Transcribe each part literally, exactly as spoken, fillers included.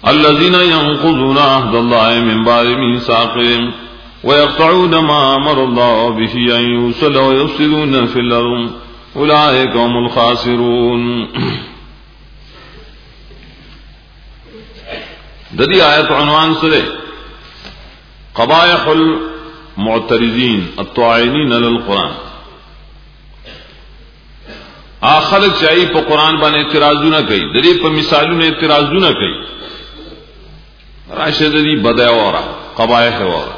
الذين ينقضون عهد الله من بعد ميثاقه ويقطعون ما أمر الله به أن يوصل ويفسدون في الأرض أولئك هم الخاسرون. ددی آیت عنوان سره قبائح المعترضین الطاعنین للقرآن. آخر چاہیے پا قرآن باندې اعتراضونه کوي، ددی پا مثالونه اعتراضونه کوي، راشه ددی بدع وره قبائح وره.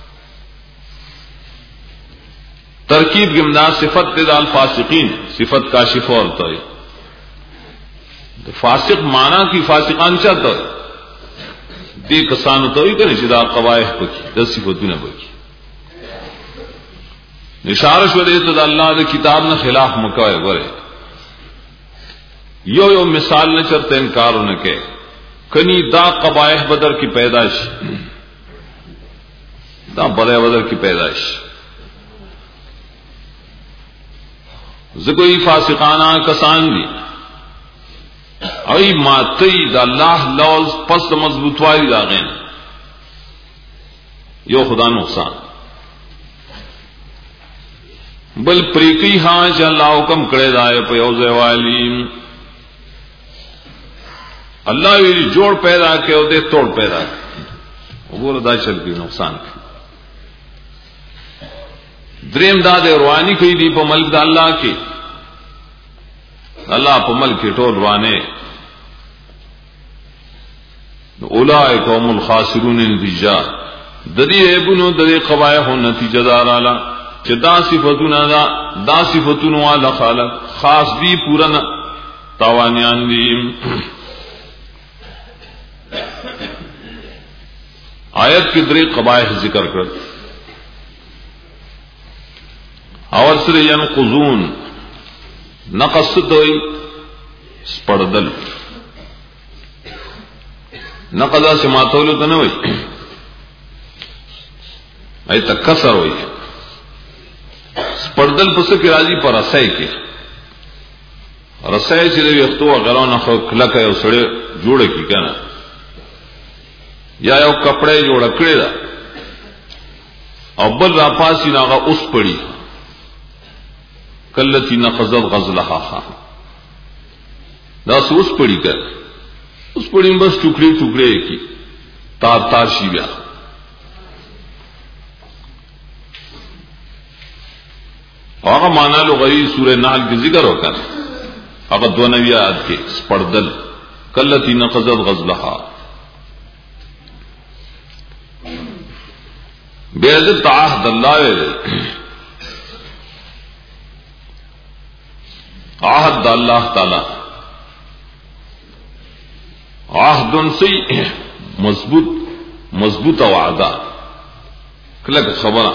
ترکیب گمنا صفت دال الفاسقین، صفت کاشف ورته ہے. فاسق معنی کی فاسقان چاہتا ہے دې کسانو ته وی کنه چې دا قبائح پکې د صفاتونه پکې اشاره شو دې ته د الله د کتاب نه خلاف مکوای غره یو یو مثال نه چرته انکارونه کې کني دا قبائح بدر کی پیدائش، دا بدر بدر کی پیدائش زګوی فاسقانا کسان دي ای ماتی دا اللہ لوز پس مضبوطوائی داغین یو خدا نقصان بل پریکی ہاں چا اللہ حکم کرے دائے پیوزے والی اللہ ویلی جوڑ پیدا کے او دے توڑ پیدا کے وہ بولا دا چل کی نقصان کی دریم دا دے روانی کئی دی پا ملک دا اللہ کی اللہ پا ملک کی ٹول روانے اولئک هم الخاسرون نتیجہ ددی ایبنو ددی قبائح نتیجہ دار آلا چه دا صفتون دا دا صفتون والا خالق خاص دی پورا تاوانیان دی. آیت کی دری قبائح ذکر کر اور سر ینقضون نقصد ہوئی سپردل نقضا سے ماتولو تو نہ ہوئی ای تک کسر ہوئی سپردل پس کی راضی پر رسائی کے رسائی سے دوی اختو اغران اخو کلک ہے سڑے جوڑے کی کہنا یا یو کپڑے جوڑا کڑے دا اول راپاسی ناغا اس پڑی کلتی نقضت غزلہا خواہ دا سو اس پڑی کر اس پڑی بس ٹکڑے ٹکڑے کی تار تار شی بیا آغا مانا لغوی سورہ نحل کی ذکر ہو کر آغا دو نوی آیات کے سپردل کلتی نقضت غزلہا بے عزت عہد اللہ ویلے عہد اللہ تعالی عہد سے مضبوط مضبوط وعدہ کلک خبر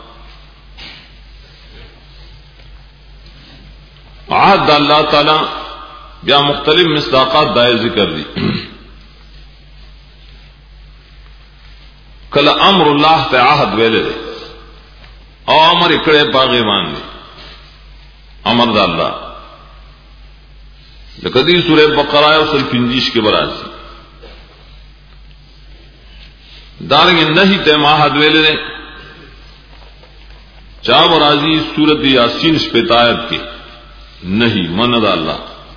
عہد اللہ تعالی یا مختلف مصداقات دائر ذکر دی. کل امر اللہ تے عہد ویلے دے او امر اکڑے باغیوان دے امر دا اللہ لقدی سورہ بقرہ اور سورہ پنجیش کے برازی دارنگ نہیں تے ماہد ویلے نے چاہ برازی سورت یاسین شپیتایت کی نہیں مند اللہ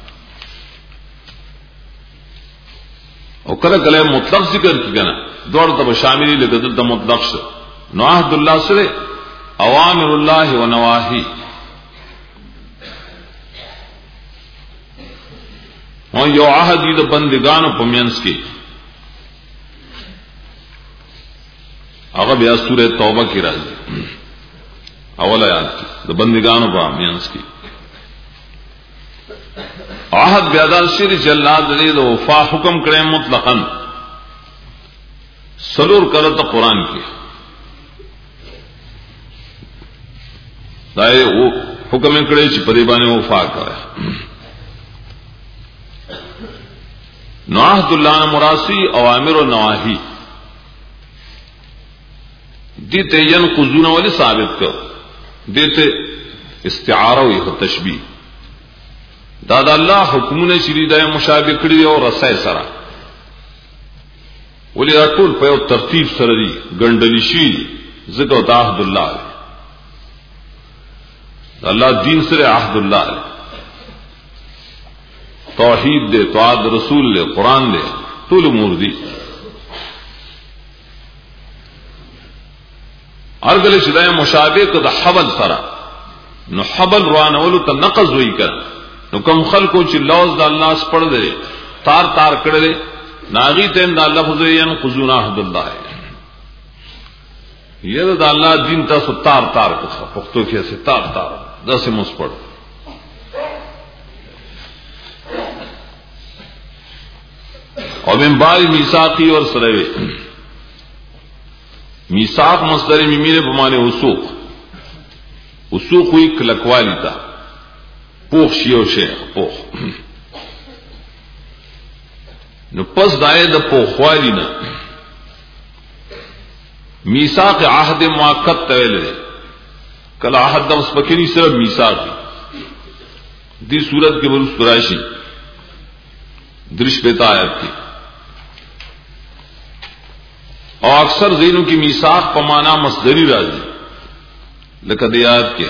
اور کل کلے مطلق ذکر کی کنا دوڑ تب شاملی لقدر دا مطلق سے نواحد اللہ سرے اوامر اللہ و نواہی اور یو عہدی دا بندگان و پمینس کی اگر بیا سورہ توبہ کی راضی اول آیات کی دا بندگان و پمینس کی عہد بیادار شیر جلال دلید وفا حکم کرے مطلقاً سلور کرتا قرآن کی دائے وہ حکم کرے چی پریبانے وفا کرے نواحد اللہ مراسی اوامر و نواہی دیتے ینقضون والی ثابت کر دیتے استعارہ ہوئی تشبیہ دادا اللہ حکمون شریدہ مشابہ کری اور رسائے سرا ولې ټول په یو ترتیب سره دي ګندلی شي ذکر د عهد الله الله دین سره عهد الله توحید دے طاعت رسول دے قرآن دے ټول امور دي ارګل چې دا مشابه کو د حبل سره نو حبل روانولو ته نقض وی کړ نو کوم خلکو چې لوز د الله سپړ دي تار تار کړل ناغي ته د الله فزین خذون عهد الله یره د الله دین تاسو تار تار کو پښتو کې سي تار تار داسې مو سپړ او من بعد میثاقی اور سروي میثاق مصدر میمینه په معنی وسوق وسوق وی کلکوالی تا پوخ شیو شه پوخ نو پس دای د پوخوالی نه میثاق عهد موقت ویل کله عهد د مسبکینی صرف میثاق دی صورت کې ورس راشي درش پیتا آیت کی او اکثر زینوں کی میثاق په معنا مصدری راځي لکه د یاد کې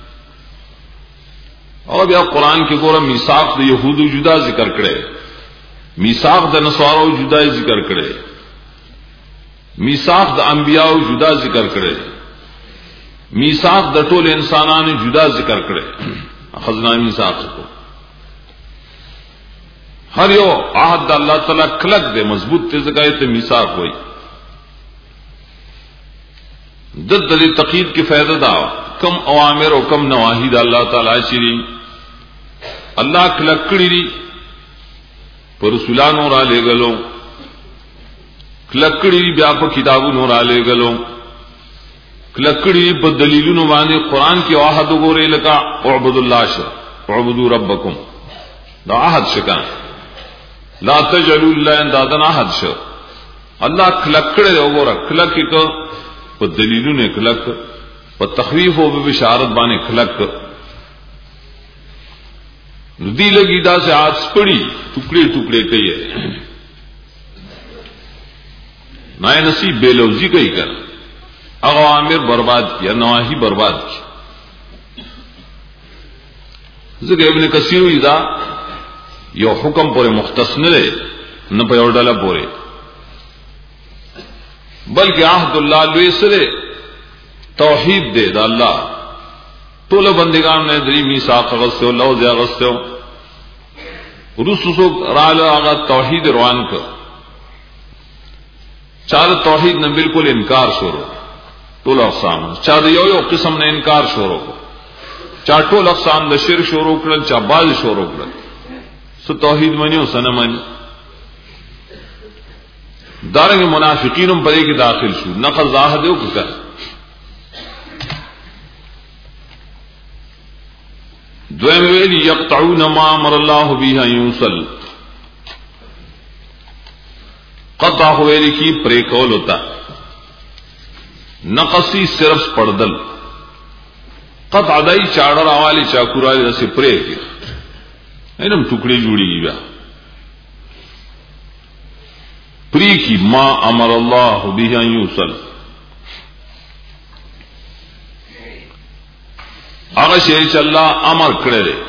او بیا قران کې ګوره میثاق د يهودو جدا ذکر کړي میثاق د نصارو جدا ذکر کړي میثاق د انبیانو جدا ذکر کړي میثاق د ټول انسانانو جدا ذکر کړي خزانه میثاق کو ہر یو عہد اللہ تعالی کلک دے مضبوط تے زکای تے میثاق ہوئی دد دلی تقید کی فائدہ دا کم اوامر او کم نواہی دا اللہ تعالی شری اللہ کلک کڑی دی پر رسولانو را لے گلو کلک کڑی دی بیا په کتابونو را لے گلو کلک کڑی دی په دلیلونو باندې قران کی عہد وګورئ لکا اعبدوا الله ش اعبدوا ربکم دا عہد شکان لا تجعلوا الله اندادا احد شو الله کلکړه وګوره کلک کو په دلیلونه کلک په تخویف او بشارت باندې کلک ندی لګی دا سے آج پڑی ټوکړي ټوکړي کوي نای نصیب بے لوزی کوي کړه هغه امر برباد کیا نواهی برباد کی ذکر ابن کثیر اذا یو حکم پورے مختص نه دی نه په یو ډله پورے بلکې عهد الله لوی سره توحید دی دا الله ټول بندگان نه درې میثاق غسته الله ځای غسته ورسو رااله هغه توحید روان ک چاله توحید نه بالکل انکار شروع ټول اقسام چا یو یو قسم نه انکار شروع چا ټول اقسام د شرک شروع کړل چا باز شروع کړل سو توحید منی او سن منی دارنګ منافقینم پدې کې داخل شو نقض عهد او کړ دویم ویل یقطعون ما امر الله به ان یوصل قطع ویل کی پرې کول ہوتا نقصی صرف پردل قطع دای چاړه راوالی چاکورای رسې پرې کې اینم ټوکړي جوړیږي بیا پری کی ما امر الله به ان یوصل هغه شی چې الله امر کړی دی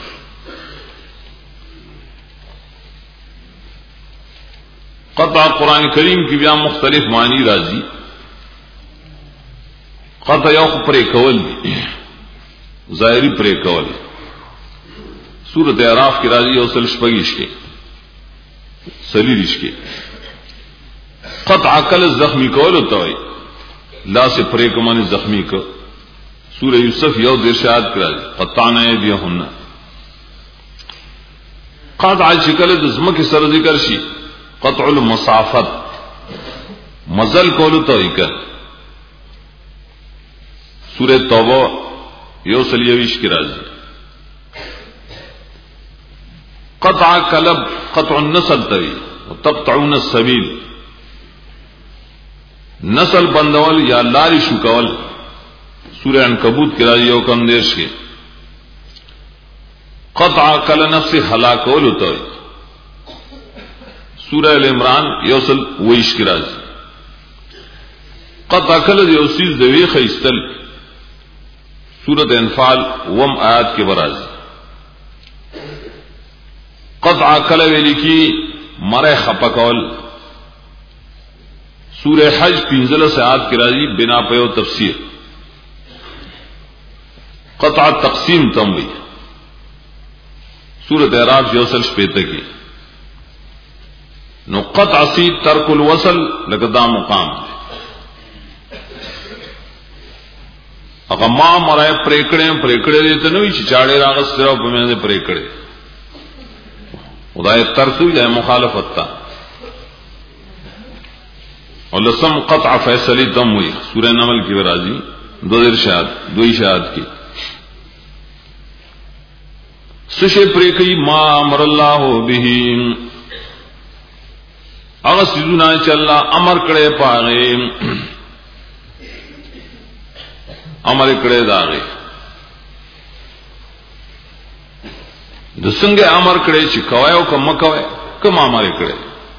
قطع قران کریم کی بیا مختلف معنی راځي قطع یو پرې کول ظاهری پرې کول سورۃ اعراف کی راضی او سل شپږیش کې سلیریش کې قطع کل زخمی کول ہوتا ہے لا سے پرے کو معنی زخمی کو سورہ یوسف یو ارشاد کرا قطعنا ایدیہن قطع شکل دزم کے سر ذکر شي قطع المسافت مزل کول ہوتا ہے کہ سورہ توبہ یو سلیویش کی راضی قطع کلب قطع النسل توی وتقطعون السبیل نسل بندول یا لاری شو کول سورہ عنکبوت کی راضی او کم دیش کے قطع کل نفس ہلاکول ہوتا ہے سورہ ال عمران یوصل ویش کی راضی قطع کل یوسیز دوی خیستل سورۃ انفال وم آیات کے برازی قطع کل ویلی کی مرے خپکول سورہ حج پنزل سے آیات کی راضی بنا پیو تفسیر قطع تقسیم تموی سورۃ اعراف یوصل شپیتے کی نو قطع سی ترک الوصل لگدا مقام اگر ماں مرائے پریکڑے پریکڑے دیتے نوی چاڑے راغس صرف میں نے پریکڑے خدای ترسو جائے مخالفت تا اور لسم قطع فیصلی دم ہوئی سورہ نمل کی برازی دو ارشاد دو اشاد کی سشے پریکئی ما امر اللہ بھی اگر سیدنا چلا امر کڑے پاگے امر کڑے داغے دسنگے امر کڑے چکوائے او کم مکوائے کم امر کڑے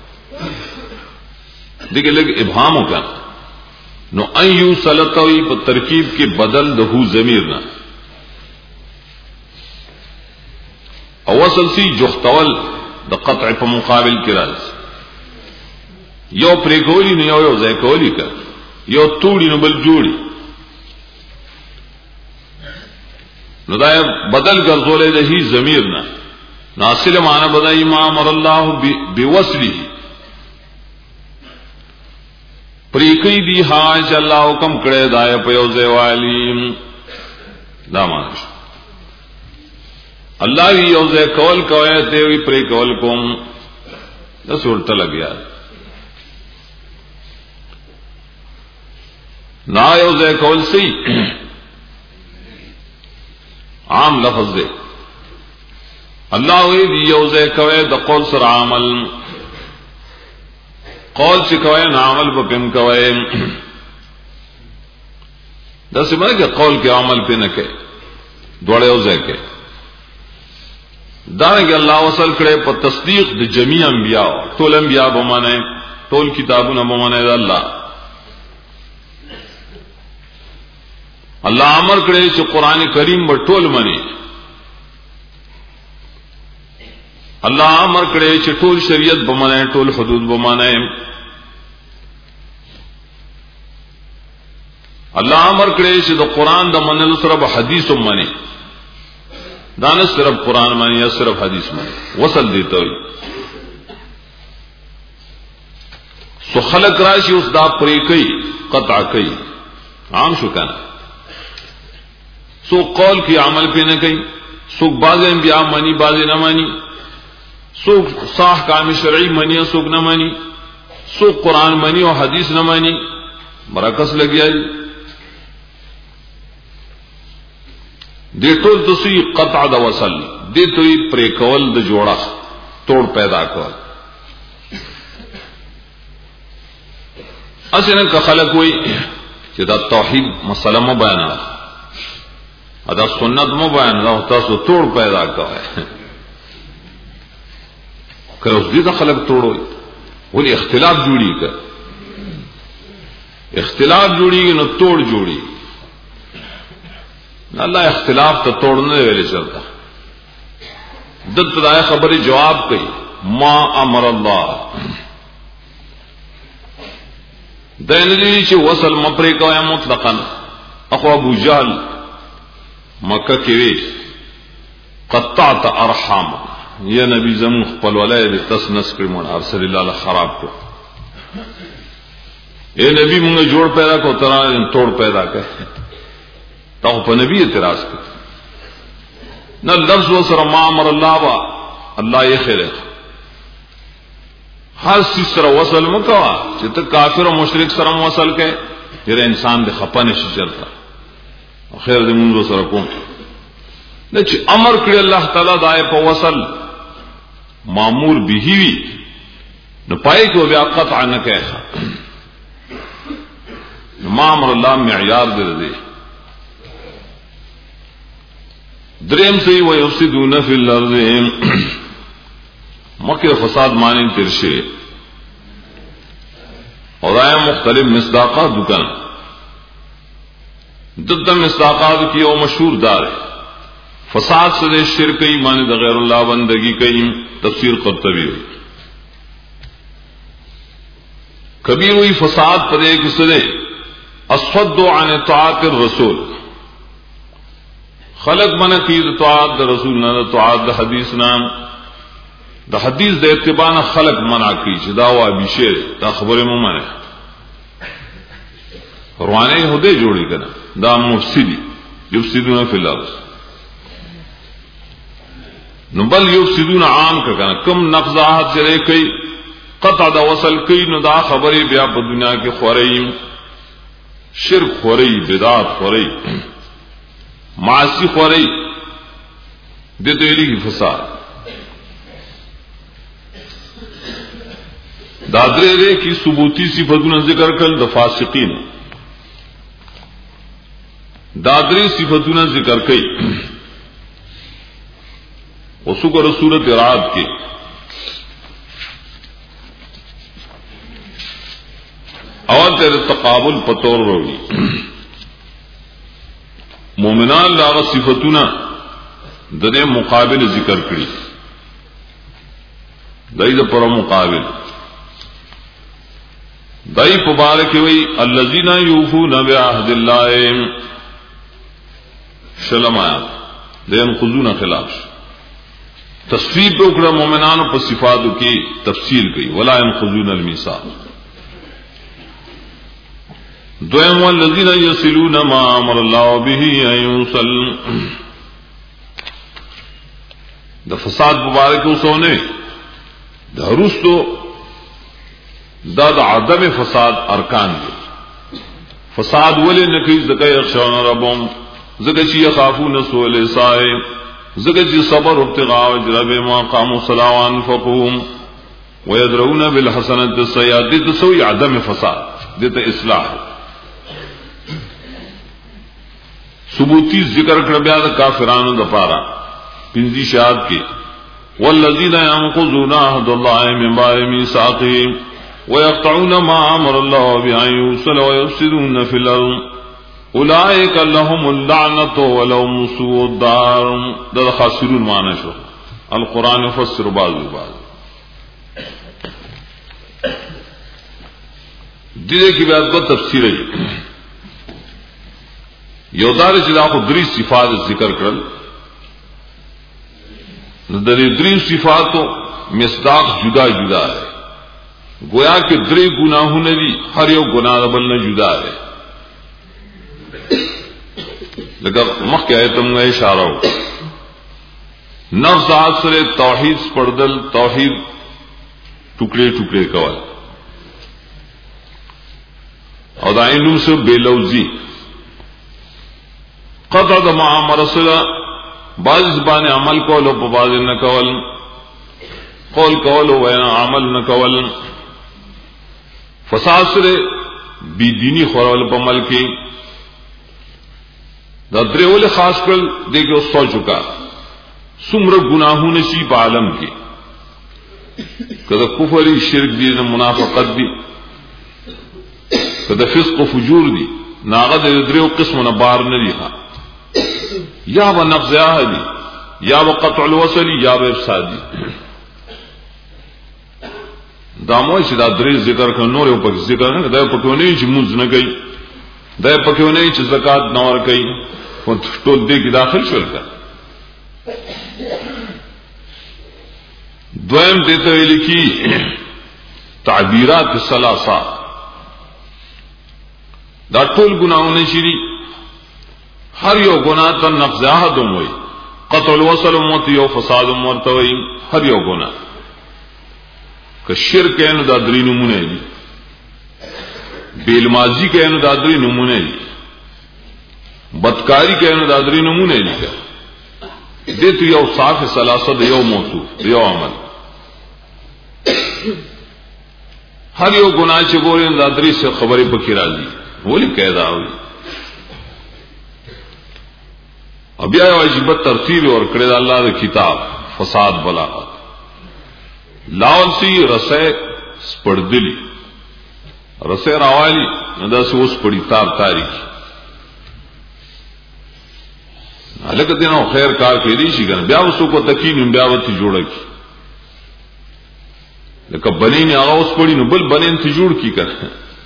دیکھے لگ ابہام کا نو ایو سلطوی پر ترکیب کے بدل دہو ضمیر نہ اوصل سی جختول د قطع په مقابل کې راځي یو پریکولی نه یو یو ځای کولی کا یو توړي نو بل جوړي نو دا بدل ګرځولې د هی ضمیر نه ناصله معنی بدای ما امر الله بوصله پریکې دی حاج الله حکم کړه دای په یو ځای والی دا معنی اللہ بھی یوزے کول کوئے دیوی پری کول کوم دس الٹا لگ گیا نا یوزے کول سی عام لفظ دے اللہ ہوئی دی یوزے کوئے دا قول سر عمل قول چی کوئے نا عمل پا پم کوئے دس میں کہ قول کے عمل پہ نکے دوڑے یوزے کے دانگی اللہ وصل کرے پر تصدیق دی جمیع انبیاء طول انبیاء بمانے طول کتابون بمانے دا اللہ اللہ عمر کرے چھ قرآن کریم بر طول منی اللہ عمر کرے چھ طول شریعت بمانے طول حدود بمانے اللہ عمر کرے چھ دا قرآن دا منل صرف حدیث منی دانش صرف قرآن مانی یا صرف حدیث مانی وصل دیتا ہوئی سو خلق راشی اس دا پری کئی قطع کئی عام شکانا سو قول کی عمل پہ نہ کئی سو بازیں انبیاء مانی بازیں نہ مانی سو صاح کام شرعی مانی سوک نہ مانی سو قرآن مانی اور حدیث نہ مانی برعکس لگیا جی دے ټول تسوی قطع د وصل دے توی پرې کول د جوړه توڑ پیدا کول اسنه که خلق وي چې دا توحید مسله مو بیان ادا سنت مو بیان دا تاسو توڑ پیدا کوي کله اوس دې خلق توڑوي ولې اختلاف جوړي کړ اختلاف جوړي نو توڑ جوړي اللہ اختلاف تو توڑنے والے چلتا دت دائے خبری جواب کئی ما امر اللہ دین دی چھ وصل مپری کویا مطلقا اخو ابو جہل مکہ کی وی قطعت ارحام یا نبی زمون خپل ولای تس نسکر من ارسل اللہ خراب کو اے نبی مونږ جوړ پیدا کو ترا توڑ پیدا کړ تو پا نبی اعتراض کر نہ لفظ و سر ما امر اللہ با اللہ یہ خیر ہے ہر چیز سر وصل مکوا چت کافر و مشرک سر وصل کے جرے انسان دے خپا نشی چلتا خیر دے منذ سر کون نہ چ امر کړي اللہ تعالی دای په وصل مامور به وی نو پای کو بیا قطع نہ کہا ما امر اللہ معیار دے دے دریم سی ویفسدون فی الارض مکر فساد معنی ترشے مختلف مصداقات دکان دد مصداقات کی او مشہور دار ہے فساد سے شرک ایمان د غیر اللہ بندگی کئی تفسیر قرطبی ہوئی کبھی ہوئی فساد پر ایک سرے اسفد عن طاعت الرسول خلق من کی طاعت رسول نہ طاعت حدیث نام دا حدیث دے اتباع خلق منع کی جدا وا بشیر دا خبر مومن روانے ہدے جوڑی کنا دا مفسدی یفسدون فی الارض نبل یفسدون عام کا کنا کم نقضاحت چلے کئی قطع دا وصل کئی نو دا خبری بیا پا دنیا کے خورئی شرک خورئی بدعات خورئی معاصی خورئی دے دیلی کی فساد دادرے رے کی ثبوتی صفتوں ذکر کل د فاسقین دادری صفتوں ذکر کئی وسکر صورت رات کے اور تیرے تقابل پتور روی مومنان لاغ صفتوں دنے مقابل ذکر کری دائی دا پر مقابل دائی پبارک وی الذین یوفون بعہد اللہ شلم آیات دین خضون خلاف تصویر پہ اکڑا مومنان پر صفاتوں کی تفصیل کی ولا ينقضون المیثاق دویم والذین یصلون ما امر اللہ به ان یوصل دا فساد مبارک سونے دا رستو دا دا عدم فساد ارکان دے فساد ولی نکی زکی اخشان ربهم زکی چی یخافون سوء الحساب زکی چی صبر ابتغاء وجه ربهم وقاموا الصلاة وانفقوا ويدرؤون بالحسنة السيئة دیتا سوئی عدم فساد دیتا اصلاح ثبوتی ذکر کر بیا دا کافرانو دا پارا پنزی شہاد کی والذین ينقضون عهد الله من بعد ميثاقه ويقطعون ما امر الله به ان يوصل ويفسدون في الارض اولئك لهم اللعنة ولهم سوء الدار دا خاسرون معنی شو القرآن يفسر بعض بعض دیدے کی بات کو تفسیر ہے یودار چلا کو دری صفات ذکر کرل دری دری صفاتوں مصداق جدا جدا ہے گویا کہ دری گناہوں نے بھی ہر یو گناہ بلنا جدا ہے لیکن مخ کے ایتم میں اشارہ ہو نفس آسر توحید پردل توحید ٹکڑے ٹکڑے کول اور دائنوں سے بے لوزی قطع دماء مرسلہ بعض زبان عمل کولو پا بعض نکول قول کولو وینا عمل نکول فساد سرے بی دینی خورول پا عمل کی دا دریول خاص کر دیکھو سو چکا سمر گناہوں نشی پا عالم کی کدا کفری شرک دی منافقت دی کدا فسق و فجور دی ناغد دریو قسم نبار ندی خواہ یا و نقض عہدی یا و قطع الوصلی یا و افسادی داموئی چی دا دری ذکر کر نور او پک ذکر نہ دا پکونی چی منز نہ گئی دا پکونی چی زکات نور گئی وہ ٹول دے کی داخل شول کر دویم دیتے ہوئے لکھی تعبیرات ثلاثہ دا ټول گناہوں شری ہر یو گناہ تا نقض عہد ہوئی قطع الوصل موت یو فساد مرتوی ہر یو گناہ کہ شرک ہے نو دادری نمونے دی بیل مازی کے نو دادری نمونے دی بدکاری کے نو دادری نمونے دی دے تو یو صاف ثلاثہ یو موصوف یو عمل ہر یو گناہ چ بولے دادری سے خبریں بکیرا دی بولی قیدا ہوئی اب یا عجیب ترتیب اور کڑے اللہ دے کتاب فساد بلاغت لاول سی رسے سپردلی رسے راوالی ندا سے اس پڑی تار تاری کی لکه دینو خیر کار کې دی شي کنه بیا وسو کو تکین بیا وتی جوړه کی لکه بنین هغه اوس پړی نو بل بنین ته جوړ کی کنه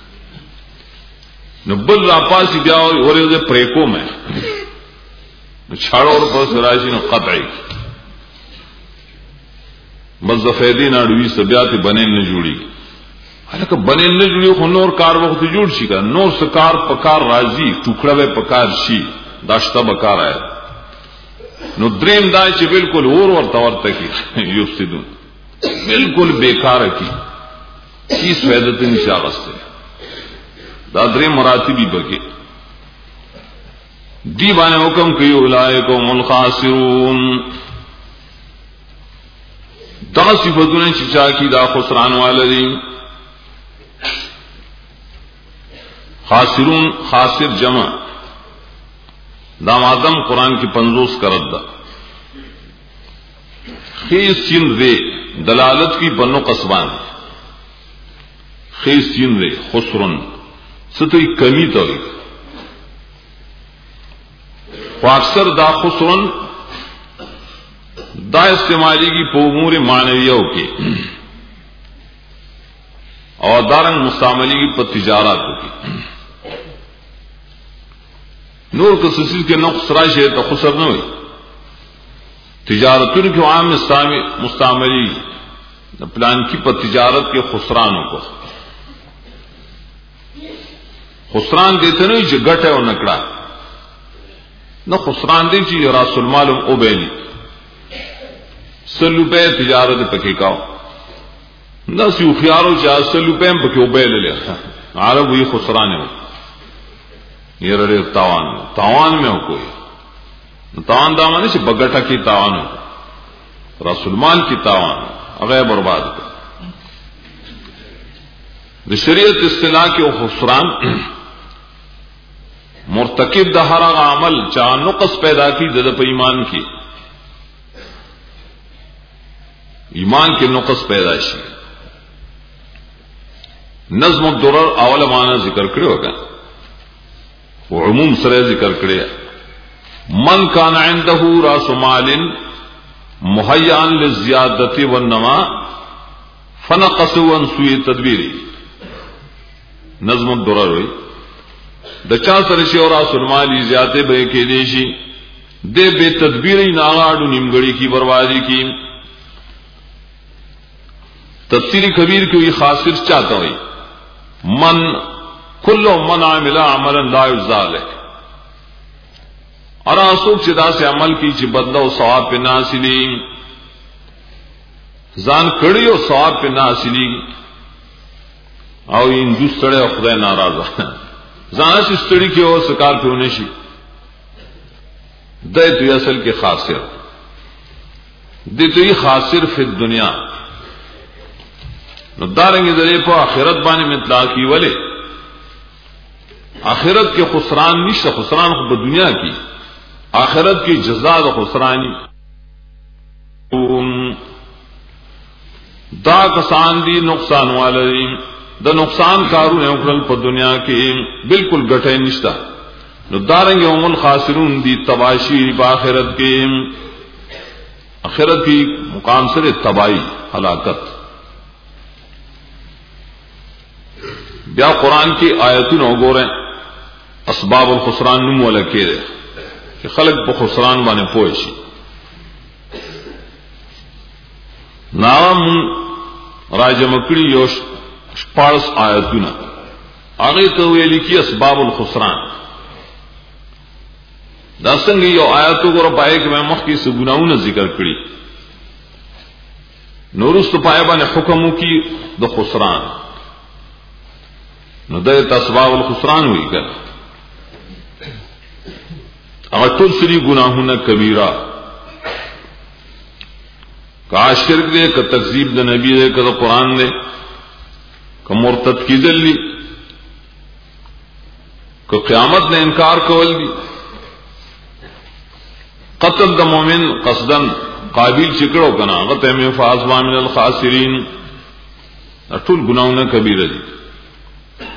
نو بل را پاسی بیا ورې پرې کوم نو چھاړو اور پس راشي نو قطعي مزفیدین اړوي سبيات بنین نه جوړي لکه بنین نه جوړي خو نور کار وخت جوړ شي کنه نور سکار پکار راځي ټوکړه به پکار شي داشته بکار آئے نو دریم دای چې بالکل اور ورته ورته کی یفسدون بالکل بیکار کی هیڅ فائدت نشي راغسته دا دریم مراتبی بګي دی باندې حکم کوي اولایکم الخاسرون دا صفاتونه چې چا کی دا خسران والدي خاسرون خاسر جمع دام آدم قرآن کی پنزوس کرد دا خیس سین رے دلالت کی بنو قصبان خیس سین رے خسرن ستوی کمی توی و اکثر دا خسرن دا استعمالی کی پو امور معنویوں کے اور دارنگ مستعملی کی پا تجاراتوں کی نور کسیز کے نقص راشے تو خسر نہ ہوئی تجارتوں کی عام مستعملی پلان کی پر تجارت کے خسرانوں کو خسران دیتے نہیں جو گٹ ہے اور نکڑا نہ خسران دے چی راس المال او بیلی سل روپے تجارت پکے کاؤ نہ سی خیارو چاہ سل روپے پکے او بیل لے عرب وہی خسران ہے یہ رڑے تاوان میں تاوان میں ہو کوئی تاوان دامان سے بگٹا کی تاوان ہو رسولمان کی تاوان اغیر برباد کر شریعت اصطلاح کے خسران مرتکب دہرا عمل چاہ نقص پیدا کی ددپ ایمان کی ایمان کے نقص پیدائشی نظم الدرر اول معنی ذکر کرے ہوگا وہ عموم سرے ذکر کرے من کان عنده راس مال مہیا للزیادت والنما فنقص عن سوء تدبیر نظم الدرر ہوئی دچا سرشی اور راس المال زیادت بے کے دیشی دے بے تدبیری ناغاڑو نیمگڑی کی بربادی کی تفسیری کبیر کی ہوئی خاصر چاہتا ہوئی من کل من عمل عملا لا یجزا له اور اسوک چدا سے عمل کی چ بدلو ثواب پہ ناصلی زان کڑی او ثواب پہ ناصلی او ان دوسرے خدای ناراض زان سے استڑی کی او سکار پہ ہونے شي دے تو اصل کے خاسر دے تو یہ خاسر فی الدنیا نو دارنگی دلے پا آخرت بانی میں اطلاع کی ولے آخرت کے خسران نشتا خسران خود دنیا کی آخرت کی جزا دا خسرانی دا کسان دی نقصان والی دا نقصان کارون اکرل پا دنیا کی بالکل گٹھے نشتا نو دارنگی ام الخاسرون دی تباشی پا آخرت کی آخرت کی مقام سر تباہی ہلاکت بیا قرآن کی آیتون ہو گو رہے اسباب الخسران نمو لکے دے کہ خلق پا خسران بانے پوئشی نام راج مکڑی یوش پارس آیتون آگئی تو یہ لکھی اسباب الخسران داسنگی یو آیتو کو رب آئے کہ میں مخ کی سگناؤن ذکر کری نورست پائے بانے حکموں کی دو خسران نو دے اسباب الخسران ہوئی کر اگر تل سری گناہوں کبیرہ کا شرک دے کا تکذیب دے نبی دے کا قرآن دے کا مرتد کی دلی کا قیامت نے انکار کول دی قتل دا مومن قصدن قابل چکڑو کنا غطع میں فازوا من الخاسرین اٹھول گناہوں کبیرہ دی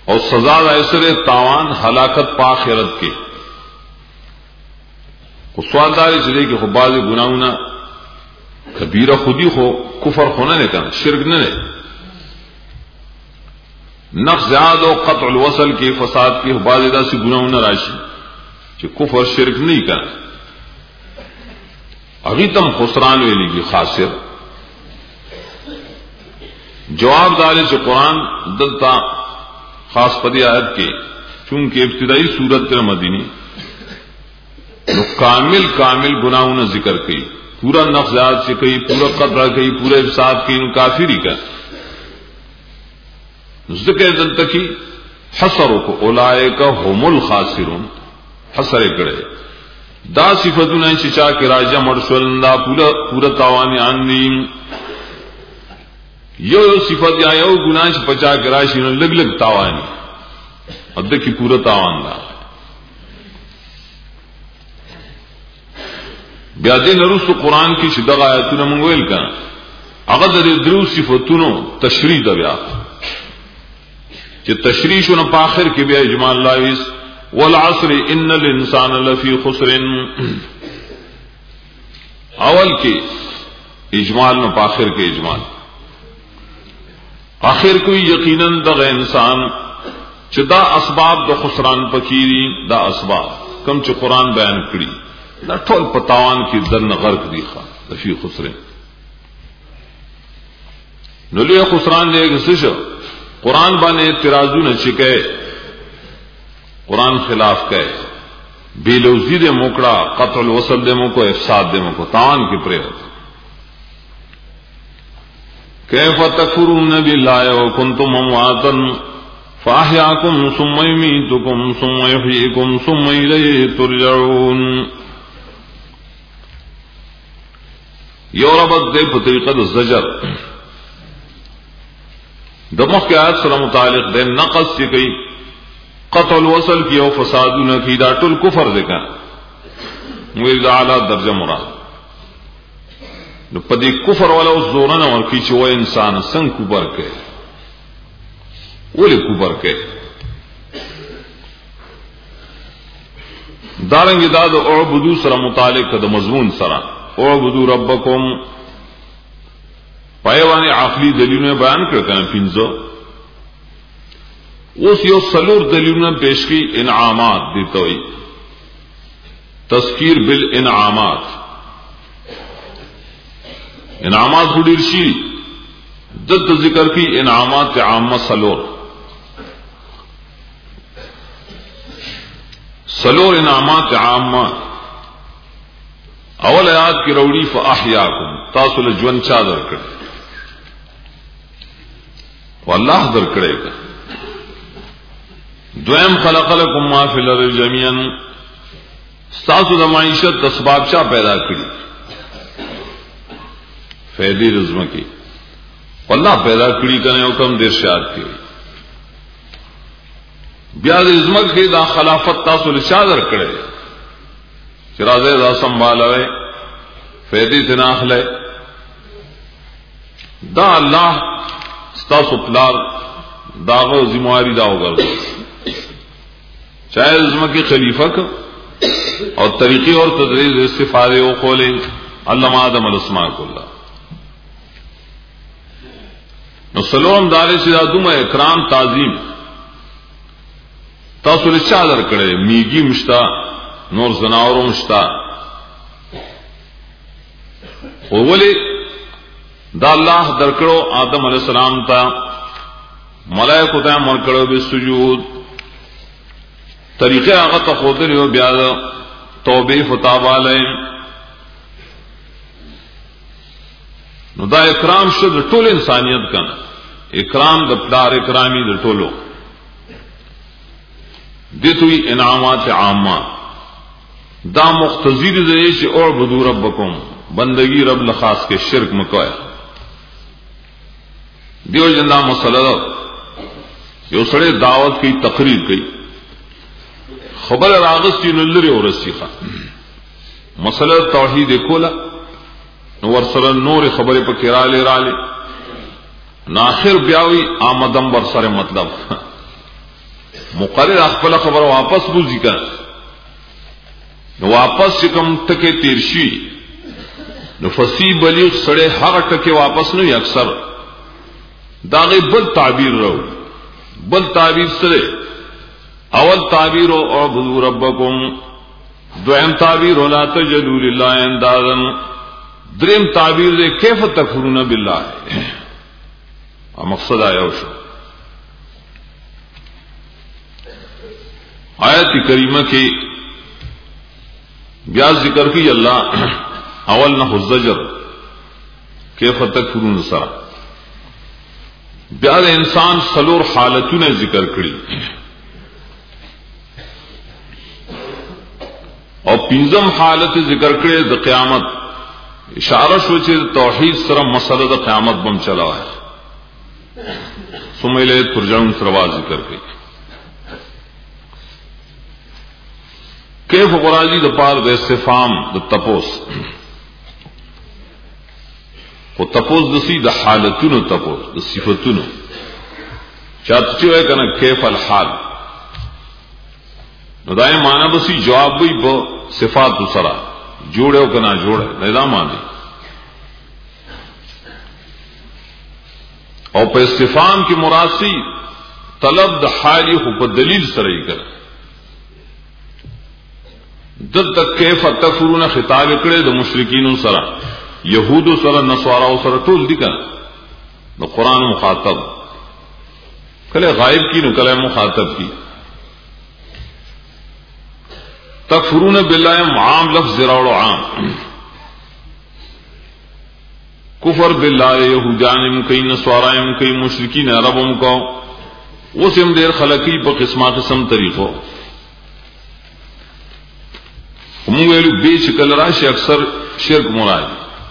اور سزا ایسر تاوان ہلاکت پا آخرت کے سوال داری چلے کہ خباز گناہونا کبیرہ خودی ہو کفر ہونا نہیں کہنا شرک نہ نہیں نقص زیاد و قطع الوصل کے فساد کی خباز دا سی گناہونا راشی کہ کفر شرک نہیں کہنا ابھی تم خسران ویلی کی خاصر جواب دارے سے قرآن دلتا خاص پدی آیت کے چونکہ ابتدائی صورت کے مدینی تو کامل کامل گناہوں نے ذکر کی پورا نفسیات سے کئی پورا قطع کئی پورے افساد کی ان کافری کا ذکر دل تکی حسروں کو اولائے کا هم الخاسرون حسر کڑے دا صفتنا چچا کے راجہ مرسول دا پورا پورا تاوان آندین یو یو صفت یا یو گناہ چ پچا کے راشی نو لگ لگ تاوانی اب دیکھی پورا تاوان دا بیا دې نرس قرآن کی شدغ آیاتونه مونږ ویل کړه هغه د درو صفاتونو تشریح دا بیا چې تشریح شونه په اخر کې بیا اجمال لاویس والعصر ان الانسان لفی خسر اول کې اجمال نو په اخر کې اجمال آخر کوئی یقینا دغه انسان چې دا اسباب د خسران پکېری دا اسباب کم چې قرآن بیان کړی دا ټول پتاوان کی درن غرق دی خوا فی خسر نو لوی خسران دے گسش قرآن بانے اعتراضونه چکے قرآن خلاف کہے بے لوزی دے موکڑا قطع الوصل دے موکو افساد دے موکو تاوان کی پرے ہوتا کیف تکفرون باللہ وکنتم امواتا فاحیاکم ثم یمیتکم ثم یحییکم ثم الیہ ترجعون یوربت دے بطریقت الزجر دمخ کے آیت سره متعلق دے نقص سے کئی قطع الوصل کی او فسادون کی دا ټول کفر دکا موید اعلی درجہ مراد نو پدی کفر والا اس زورن اور کی چو انسان سنگ کبر کے اولی کبر کے دارنگی داد اعبدو سره متعلق دا مضمون سره اعبدو ربکم پایوانی عقلی دلیلوں بیان کرتے ہیں پنزو اس یو سلور دلیلوں پیش کی انعامات دیتا ہوئی تذکیر بالانعامات انعامات خودیر شی جد ذکر کی انعامات عامہ سلور سلور انعامات عامہ اول آیات کی روڑی فاحیاکم تاسل جون چادر کرے واللہ در کرے گا دویم خلق لکم ما فی الارض جميعا ستاسو دا معیشت اسباب چا پیدا کری فیدی رزم کی واللہ پیدا کری کنے حکم دیر شاد کی بیاد رزمک کی دا خلافت تاسو لچادر کرے چرازے دا سنبھالوے فیدی تناخ لے دا اللہ ستاسو پلار داغو ذمہاری داو گردو چاہے رزمہ کی خلیفہ کا اور طریقی اور تدریج استفادے و قولیں علامہ آدم الاسماء کو اللہ نو سلوم دارے سے دادوم اکرام تعظیم تاسو چادر کرے میگی مشتا نور زناورو مشتا اولی دا اللہ درکڑو آدم علیہ السلام تا ملائکو تا مرکڑو بے سجود طریقے آغا تا خودری و بیاد توبی فتاب آلائیں نو دا اکرام شد طول انسانیت کنا اکرام دا پلار اکرامی دا طولو دیتوی انعامات عامہ دا مختزیر زیش اعبدو ربکم بندگی رب لخاص کے شرک مکوئے دیو جندہ مسئلہ یو سڑے دعوت کی تقریر کی خبر راغس کی نلری اور رسیخہ مسئلہ توحید کولا ورسر نور خبر پا کرالے رالے ناخر بیاوی آمدم برسر مطلب مقرر خپل خبر واپس بوزي کنه نو واپس کوم ټکي تیر شي نو فصیح بلیغ سره هغه ټکي واپس نه اکثر داغه بل تعبیر راو بل تعبیر سره اول تعبیر او اعبدوا ربکم دویم تعبیر ولا تجدوا لله اندادا دریم تعبیر دے کیف تکفرون بالله ا مقصد آیا شو آیت کریمہ کی بیا ذکر کی اللہ اول نہ الزجر کیف تکفرون سرا بیا انسان سلور حالتونه ذکر کړي او پنځم حالت ذکر کړي د قیامت اشاره شو چې توحید سره مسله د قیامت بم چلا ہے ثم الیه ترجعون سره ذکر کړي کیف قراجی د پار د استفهام د تپوس او تپوس د سی د حالتونو تپوس د صفاتونو چاته چې وای کنه کیف الحال نو دای معنا به سی جواب وي په صفات سره جوړو کنا جوړ نه دا معنی او په استفهام کې مراد سی طلب د حال خو په دلیل سره یې کړ دلته کیف تکفرون خطاب کړي د مشرکین سره يهود سره نصارا سره ټول دي کنه نو قران مخاطب کله غائب کی نو کله مخاطب کی تکفرون بالله عام لفظ راوړو عام کفر بالله يهودانم کین نصارایم کین مشرکین عربم کو وسم ډیر خلقی په قسمه قسم طریقو موږ ویلو به شکل راشي اکثر شرک مراد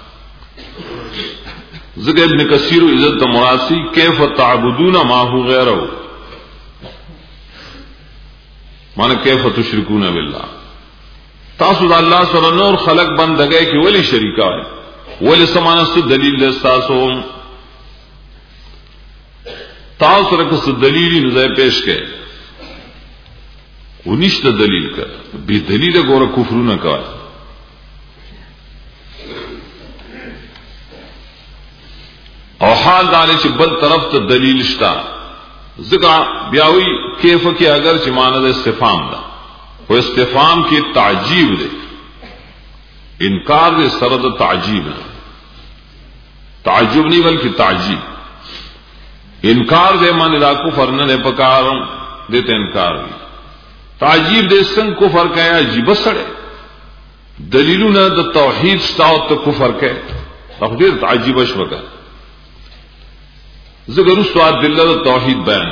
ذکر ابن کثیر عزت مراسی کیف تعبدون ما هو غیره معنی کیف تشرکون بالله تاسو د الله سره نور خلق بندګۍ کې ولی شریکا ولی سمانست دلیل له تاسو تاسو سره کوم دلیل نه ځای پیش کړي ونشته دلیل کړ به دلیل ګوره کفر نه کوي او حال دا چې بل طرف ته دلیل شتا ځکه بیاوی کیف کې اگر چې معنی د استفهام ده او استفهام کې تعجیب ده انکار دې سره د تعجیب ده تعجب نہیں بلکہ تعجیب انکار دے معنی دا کفر نه پکارم دته انکار دی تعجیب دې څنګه کفر کوي عجیب سره دلیلونه د توحید ستاو ته کفر کوي تقدیر تعجیب شوکه ذکر سواد دلله توحید بیان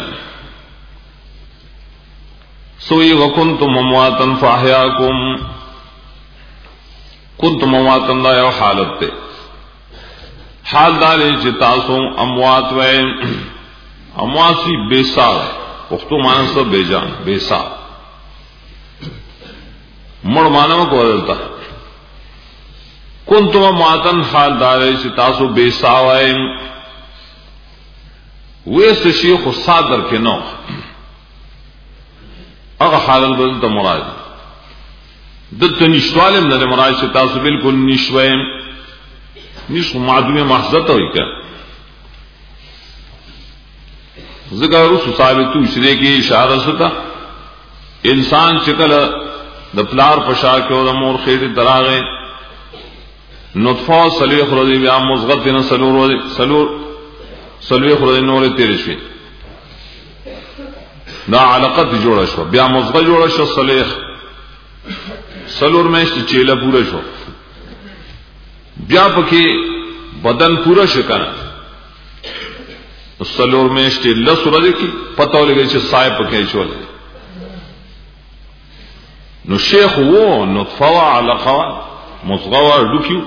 سوئی وکنتم امواتن فاحیاکم کنتم امواتن دا یو حالت ته حال دار چې تاسو اموات وای امواسی بے سار پختو مانس بے جان بے سار مڑ مانو کو بدلتا کنتم امواتن حال دار چې تاسو بے ساوای ویس شیخ صادر کې نو هغه حال بدل ته مراد دته نشوالم نه مراد چې تاسو بالکل نشویم نشو معدوم محضت ہوئی کیا ذکر رسو ثابتو اشرے کی اشارہ ستا انسان چکل دپلار پشا کے و دمور خیر دراغے نطفہ سلوی خردی بیا مزغت دینا سلور سلور سلوی خردی نور تیرشوی دا علقت جوڑا شو بیا مزغت جوڑا شو سلیخ سلور میشت چیلہ پورا شو بیا پکې بدن پورا شکن سلور میشت لس ورځې کې پته ولګی چې صاحب پکې چول نو شیخ وو نطفه علقه مصغوا ډکیو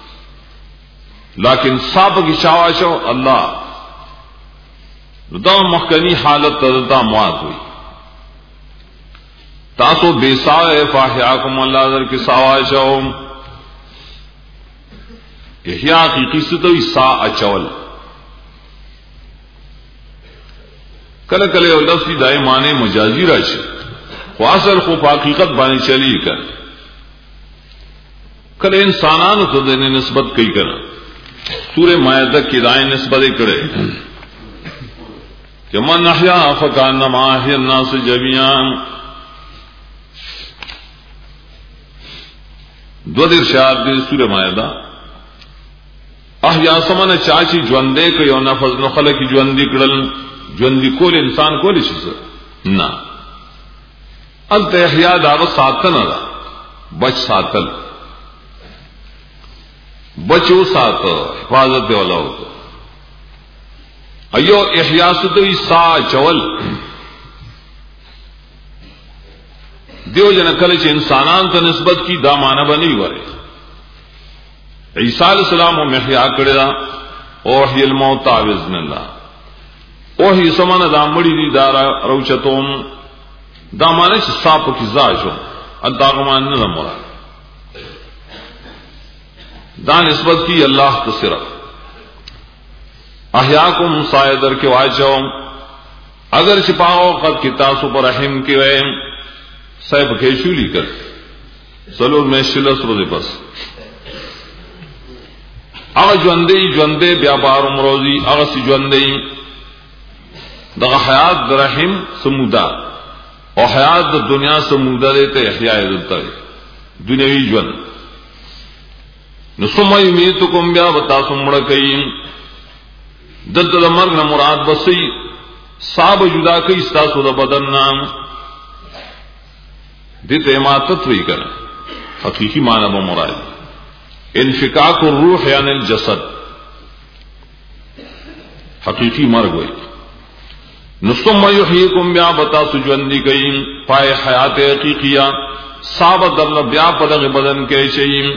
لیکن صاحب کی چاوا شو الله دا مخکنی حالت تدتا موات ہوئی تاسو بیساء فاحیاکم اللہ در کی ساوا شو احیاء کی قصت ہوئی سا اچول کله کله یو لفظ دای معنی مجازي راشي خو اصل خو په حقیقت باندې چلی کړه کله انسانانو ته د نسبت کوي کنه سورہ مائدہ کی دای نسبت کړي کہ من احیا فکانما احیا الناس جميعا دو دیر شاد دی سورہ مائدہ احیا سمانه چاچی ژوندې کوي او نفس نو خلک ژوندې کړل ژوندې کول انسان کولی شي نه الته احیا دا ساتنه ده بچ ساتل بچو ساتو حفاظت دی ولاو ایو احیا سدوی سا چول دیو جن کله چې انسانان ته نسبت کی دا معنی بنی وره عیسی علیہ السلام او محیا کړه دا او هی الموت باذن الله او هی سمانه دا مړی دی دا روچتوم دا معنی چې صاحب کی زاجو اداغمان نه مراد دا نسبت کی اللہ تو صرف احیاکم سایدر کے واجو اگر چھپاؤ قد کی تاسو پر رحم کی ویم صاحب کیشولی کر سلور میں شلس روزے پس اگر جوندی جوندے بیابار امروزی اگر سی جوندی دا حیات دا رحم سمودا اور حیات دا دنیا سمودا دیتے احیاء دلتا ہے دنیاوی جوند نسم یمیتکم بیا بتا سمڑ کئی دلت دا مرگ نا مراد بسی صاب جدا کئی ستاسو دا بدن نام دیتا اماتت وی کرنا حقیقی معنی با مراد انفکاک الروح یعنی الجسد حقیقی مرگ وی نسم یحییکم بیا بتا سجوندی کئی پائے حیات حقیقیہ صاب در بیا پدغ بدن کئی چئیم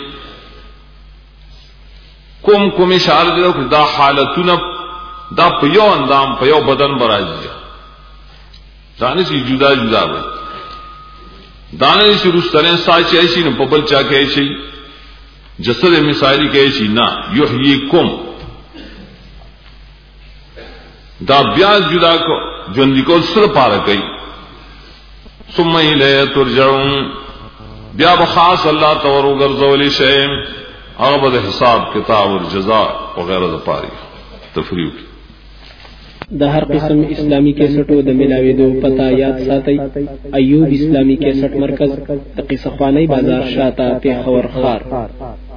کوم کوم اشاره دی دا حالتونه دا په یو اندام په یو بدن برازي ځان سي جدا جدا وي دانه شي رستنه ساچي شي نه په بل چا کې شي جسد مثالی کې شي نه یحییکم دا بیا جدا کو ژوند کو سره پاره کوي ثم الیه ترجعون بیا بخاص الله تورو ګرځولې شي هغه به حساب کتاب او جزاء وغیرہ د پاره تفریح د هر قسم اسلامی کیسټو د ملاويدو پتا یاد ساتي ایوب اسلامی کیسټ مرکز د قصه خوانی بازار شاته په خور خار